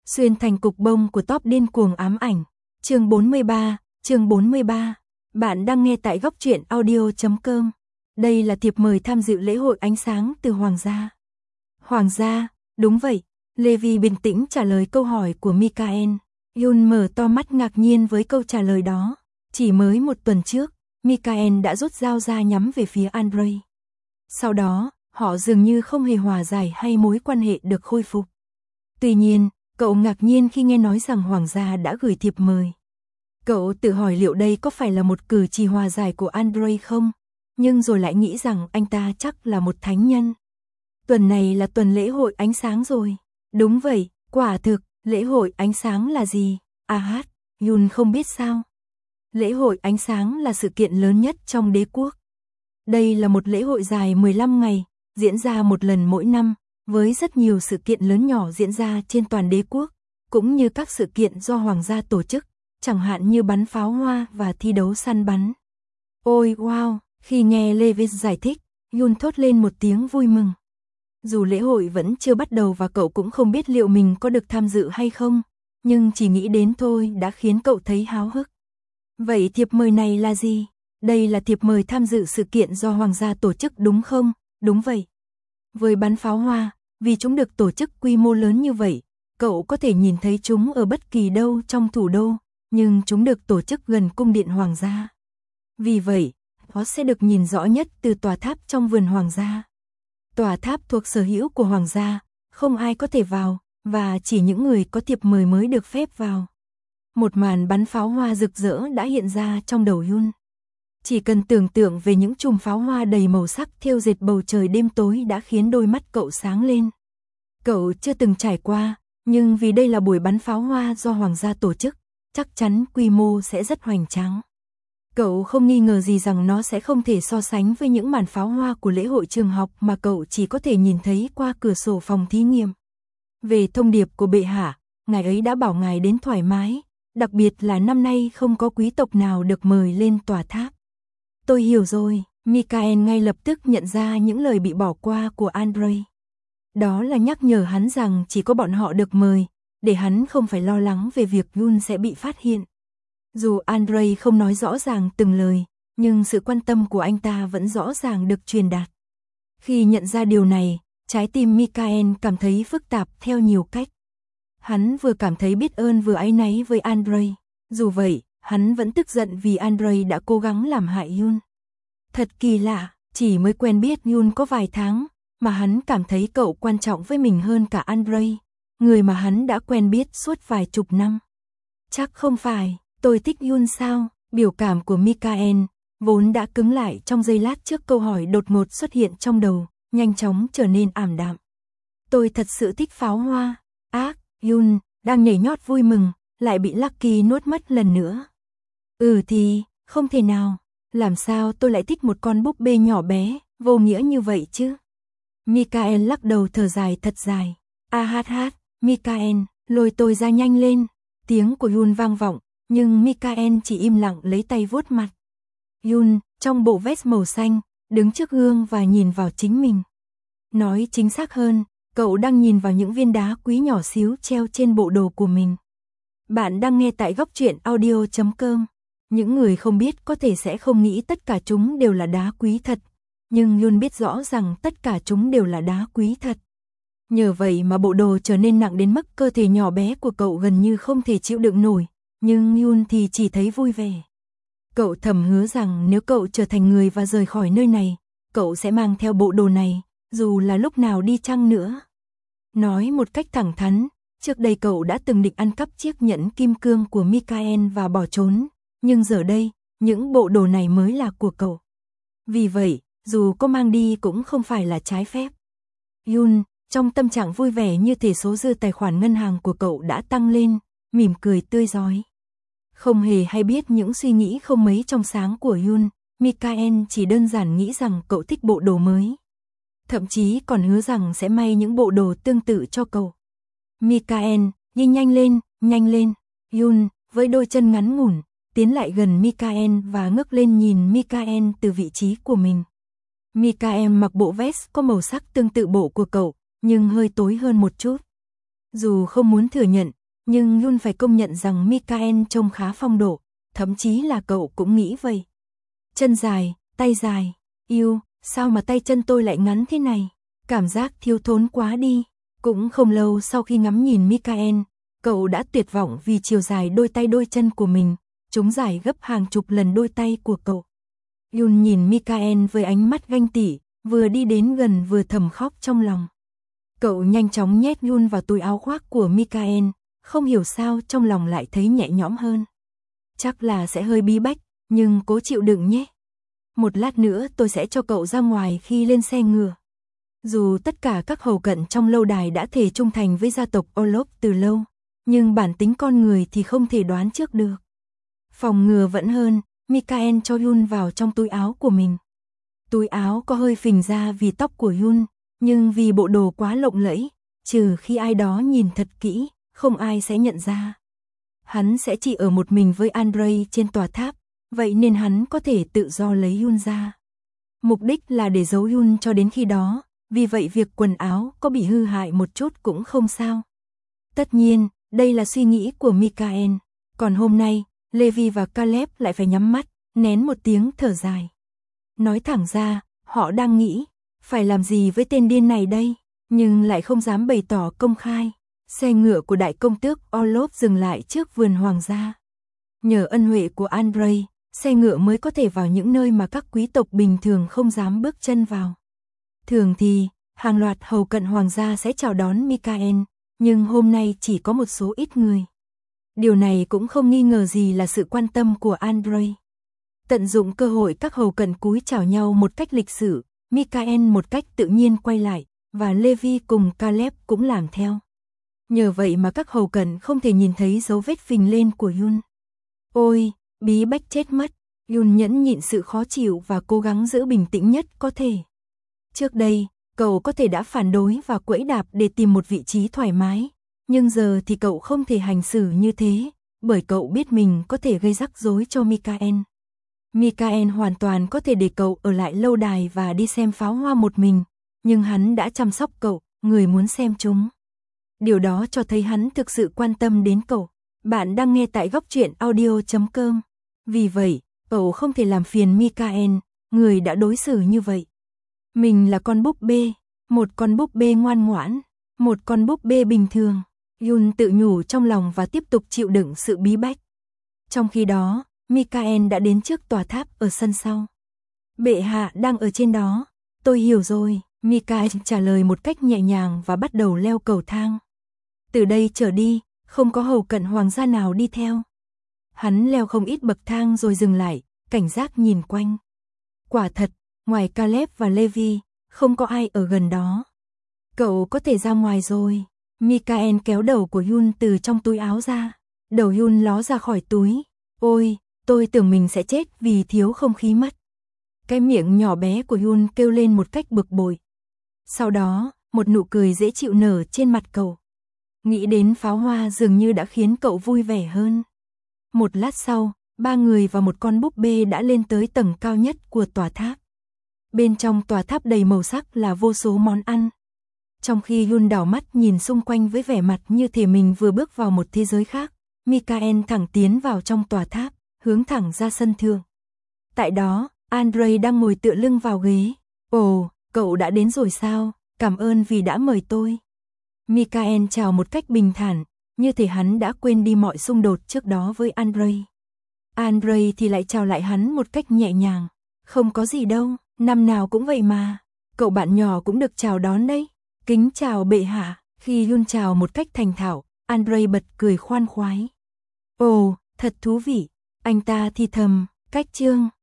Xuyên thành cục bông của top điên cuồng ám ảnh. Chương 43. Bạn đang nghe tại góc truyện audio.com. Đây là thiệp mời tham dự lễ hội ánh sáng từ Hoàng gia. Hoàng gia, đúng vậy. Levi bình tĩnh trả lời câu hỏi của Mikael. Yun mở to mắt ngạc nhiên với câu trả lời đó. Chỉ mới một tuần trước, Mikael đã rút dao ra nhắm về phía Andrei. Sau đó, họ dường như không hề hòa giải hay mối quan hệ được khôi phục. Tuy nhiên, cậu ngạc nhiên khi nghe nói rằng Hoàng gia đã gửi thiệp mời. Cậu tự hỏi liệu đây có phải là một cử chỉ hòa giải của Andrei không? Nhưng rồi lại nghĩ rằng anh ta chắc là một thánh nhân. Tuần này là tuần lễ hội ánh sáng rồi. Đúng vậy, quả thực, lễ hội ánh sáng là gì? Yun không biết sao. Lễ hội ánh sáng là sự kiện lớn nhất trong đế quốc. Đây là một lễ hội dài 15 ngày, diễn ra một lần mỗi năm, với rất nhiều sự kiện lớn nhỏ diễn ra trên toàn đế quốc, cũng như các sự kiện do Hoàng gia tổ chức, chẳng hạn như bắn pháo hoa và thi đấu săn bắn. Ôi wow, khi nghe Levi giải thích, Yun thốt lên một tiếng vui mừng. Dù lễ hội vẫn chưa bắt đầu và cậu cũng không biết liệu mình có được tham dự hay không, nhưng chỉ nghĩ đến thôi đã khiến cậu thấy háo hức. Vậy thiệp mời này là gì? Đây là thiệp mời tham dự sự kiện do Hoàng gia tổ chức đúng không? Đúng vậy. Với bắn pháo hoa, vì chúng được tổ chức quy mô lớn như vậy, cậu có thể nhìn thấy chúng ở bất kỳ đâu trong thủ đô, nhưng chúng được tổ chức gần cung điện Hoàng gia. Vì vậy, nó sẽ được nhìn rõ nhất từ tòa tháp trong vườn Hoàng gia. Tòa tháp thuộc sở hữu của Hoàng gia, không ai có thể vào, và chỉ những người có thiệp mời mới được phép vào. Một màn bắn pháo hoa rực rỡ đã hiện ra trong đầu Yun. Chỉ cần tưởng tượng về những chùm pháo hoa đầy màu sắc thêu dệt bầu trời đêm tối đã khiến đôi mắt cậu sáng lên. Cậu chưa từng trải qua, nhưng vì đây là buổi bắn pháo hoa do Hoàng gia tổ chức, chắc chắn quy mô sẽ rất hoành tráng. Cậu không nghi ngờ gì rằng nó sẽ không thể so sánh với những màn pháo hoa của lễ hội trường học mà cậu chỉ có thể nhìn thấy qua cửa sổ phòng thí nghiệm. Về thông điệp của bệ hạ, ngài ấy đã bảo ngài đến thoải mái, đặc biệt là năm nay không có quý tộc nào được mời lên tòa tháp. Tôi hiểu rồi, Mikael ngay lập tức nhận ra những lời bị bỏ qua của Andrei. Đó là nhắc nhở hắn rằng chỉ có bọn họ được mời, để hắn không phải lo lắng về việc Yun sẽ bị phát hiện. Dù Andrei không nói rõ ràng từng lời, nhưng sự quan tâm của anh ta vẫn rõ ràng được truyền đạt. Khi nhận ra điều này, trái tim Mikael cảm thấy phức tạp theo nhiều cách. Hắn vừa cảm thấy biết ơn vừa áy náy với Andrei. Dù vậy, hắn vẫn tức giận vì Andrei đã cố gắng làm hại Yun. Thật kỳ lạ, chỉ mới quen biết Yun có vài tháng, mà hắn cảm thấy cậu quan trọng với mình hơn cả Andrei, người mà hắn đã quen biết suốt vài chục năm. Chắc không phải, tôi thích Yun sao? Biểu cảm của Mikael, vốn đã cứng lại trong giây lát trước câu hỏi đột ngột xuất hiện trong đầu, nhanh chóng trở nên ảm đạm. Tôi thật sự thích pháo hoa. Yun đang nhảy nhót vui mừng, lại bị Lucky nuốt mất lần nữa. Thì, không thể nào, làm sao tôi lại thích một con búp bê nhỏ bé, vô nghĩa như vậy chứ? Mikael lắc đầu thở dài thật dài. Mikael, lôi tôi ra nhanh lên. Tiếng của Yun vang vọng, nhưng Mikael chỉ im lặng lấy tay vuốt mặt. Yun, trong bộ vest màu xanh, đứng trước gương và nhìn vào chính mình. Nói chính xác hơn, cậu đang nhìn vào những viên đá quý nhỏ xíu treo trên bộ đồ của mình. Bạn đang nghe tại góc truyện audio.com. Những người không biết có thể sẽ không nghĩ tất cả chúng đều là đá quý thật, nhưng Yun biết rõ rằng tất cả chúng đều là đá quý thật. Nhờ vậy mà bộ đồ trở nên nặng đến mức cơ thể nhỏ bé của cậu gần như không thể chịu đựng nổi, nhưng Yun thì chỉ thấy vui vẻ. Cậu thầm hứa rằng nếu cậu trở thành người và rời khỏi nơi này, cậu sẽ mang theo bộ đồ này, dù là lúc nào đi chăng nữa. Nói một cách thẳng thắn, trước đây cậu đã từng định ăn cắp chiếc nhẫn kim cương của Mikael và bỏ trốn, nhưng giờ đây, những bộ đồ này mới là của cậu. Vì vậy, dù có mang đi cũng không phải là trái phép. Yun, trong tâm trạng vui vẻ như thể số dư tài khoản ngân hàng của cậu đã tăng lên, mỉm cười tươi rói. Không hề hay biết những suy nghĩ không mấy trong sáng của Yun, Mikael chỉ đơn giản nghĩ rằng cậu thích bộ đồ mới. Thậm chí còn hứa rằng sẽ may những bộ đồ tương tự cho cậu. Mikael, đi nhanh lên. Yun, với đôi chân ngắn ngủn, tiến lại gần Mikael và ngước lên nhìn Mikael từ vị trí của mình. Mikael mặc bộ vest có màu sắc tương tự bộ của cậu, nhưng hơi tối hơn một chút. Dù không muốn thừa nhận, Nhưng Yun phải công nhận rằng Mikael trông khá phong độ, thậm chí là cậu cũng nghĩ vậy. Chân dài, tay dài, yêu, sao mà tay chân tôi lại ngắn thế này? Cảm giác thiếu thốn quá đi. Cũng không lâu sau khi ngắm nhìn Mikael, cậu đã tuyệt vọng vì chiều dài đôi tay đôi chân của mình, chúng dài gấp hàng chục lần đôi tay của cậu. Yun nhìn Mikael với ánh mắt ganh tị, vừa đi đến gần vừa thầm khóc trong lòng. Cậu nhanh chóng nhét Yun vào túi áo khoác của Mikael, không hiểu sao trong lòng lại thấy nhẹ nhõm hơn. Chắc là sẽ hơi bí bách, nhưng cố chịu đựng nhé. Một lát nữa tôi sẽ cho cậu ra ngoài khi lên xe ngựa. Dù tất cả các hầu cận trong lâu đài đã thề trung thành với gia tộc Olaf từ lâu, nhưng bản tính con người thì không thể đoán trước được. Phòng ngừa vẫn hơn, Mikael cho Yun vào trong túi áo của mình. Túi áo có hơi phình ra vì tóc của Yun, nhưng vì bộ đồ quá lộng lẫy, trừ khi ai đó nhìn thật kỹ, không ai sẽ nhận ra. Hắn sẽ chỉ ở một mình với Andrei trên tòa tháp, vậy nên hắn có thể tự do lấy Yun ra. Mục đích là để giấu Yun cho đến khi đó, vì vậy việc quần áo có bị hư hại một chút cũng không sao. Tất nhiên, đây là suy nghĩ của Mikael, còn hôm nay, Levi và Caleb lại phải nhắm mắt, nén một tiếng thở dài. Nói thẳng ra, họ đang nghĩ, phải làm gì với tên điên này đây, nhưng lại không dám bày tỏ công khai. Xe ngựa của đại công tước Olaf dừng lại trước vườn hoàng gia. Nhờ ân huệ của Andrei, xe ngựa mới có thể vào những nơi mà các quý tộc bình thường không dám bước chân vào. Thường thì, hàng loạt hầu cận hoàng gia sẽ chào đón Mikael, nhưng hôm nay chỉ có một số ít người. Điều này cũng không nghi ngờ gì là sự quan tâm của Andrei. Tận dụng cơ hội các hầu cận cúi chào nhau một cách lịch sự, Mikael một cách tự nhiên quay lại, và Levi cùng Caleb cũng làm theo. Nhờ vậy mà các hầu cận không thể nhìn thấy dấu vết phình lên của Yun. Ôi, bí bách chết mất, Yun nhẫn nhịn sự khó chịu và cố gắng giữ bình tĩnh nhất có thể. Trước đây, cậu có thể đã phản đối và quẫy đạp để tìm một vị trí thoải mái, nhưng giờ thì cậu không thể hành xử như thế, bởi cậu biết mình có thể gây rắc rối cho Mikael. Mikael hoàn toàn có thể để cậu ở lại lâu đài và đi xem pháo hoa một mình, nhưng hắn đã chăm sóc cậu, người muốn xem chúng. Điều đó cho thấy hắn thực sự quan tâm đến cậu. Bạn đang nghe tại góc truyện audio.com. Vì vậy, cậu không thể làm phiền Mikael, người đã đối xử như vậy. Mình là con búp bê, một con búp bê ngoan ngoãn, một con búp bê bình thường. Yun tự nhủ trong lòng và tiếp tục chịu đựng sự bí bách. Trong khi đó, Mikael đã đến trước tòa tháp ở sân sau. Bệ hạ đang ở trên đó. Tôi hiểu rồi, Mikael trả lời một cách nhẹ nhàng và bắt đầu leo cầu thang. Từ đây trở đi, không có hầu cận hoàng gia nào đi theo. Hắn leo không ít bậc thang rồi dừng lại, cảnh giác nhìn quanh. Quả thật, ngoài Caleb và Levi, không có ai ở gần đó. Cậu có thể ra ngoài rồi. Mikael kéo đầu của Yun từ trong túi áo ra. Đầu Yun ló ra khỏi túi. Ôi, tôi tưởng mình sẽ chết vì thiếu không khí mất. Cái miệng nhỏ bé của Yun kêu lên một cách bực bội. Sau đó, một nụ cười dễ chịu nở trên mặt cậu. Nghĩ đến pháo hoa dường như đã khiến cậu vui vẻ hơn. Một lát sau, ba người và một con búp bê đã lên tới tầng cao nhất của tòa tháp. Bên trong tòa tháp đầy màu sắc là vô số món ăn. Trong khi Yun đảo mắt nhìn xung quanh với vẻ mặt như thể mình vừa bước vào một thế giới khác, Mikael thẳng tiến vào trong tòa tháp, hướng thẳng ra sân thượng. Tại đó, Andrei đang ngồi tựa lưng vào ghế. Ồ, cậu đã đến rồi sao? Cảm ơn vì đã mời tôi. Mikael chào một cách bình thản, như thể hắn đã quên đi mọi xung đột trước đó với Andrei. Andrei thì lại chào lại hắn một cách nhẹ nhàng. Không có gì đâu, năm nào cũng vậy mà. Cậu bạn nhỏ cũng được chào đón đấy. Kính chào bệ hạ. Khi Yun chào một cách thành thạo, Andrei bật cười khoan khoái. Ồ, thật thú vị. Anh ta thì thầm, cách chương.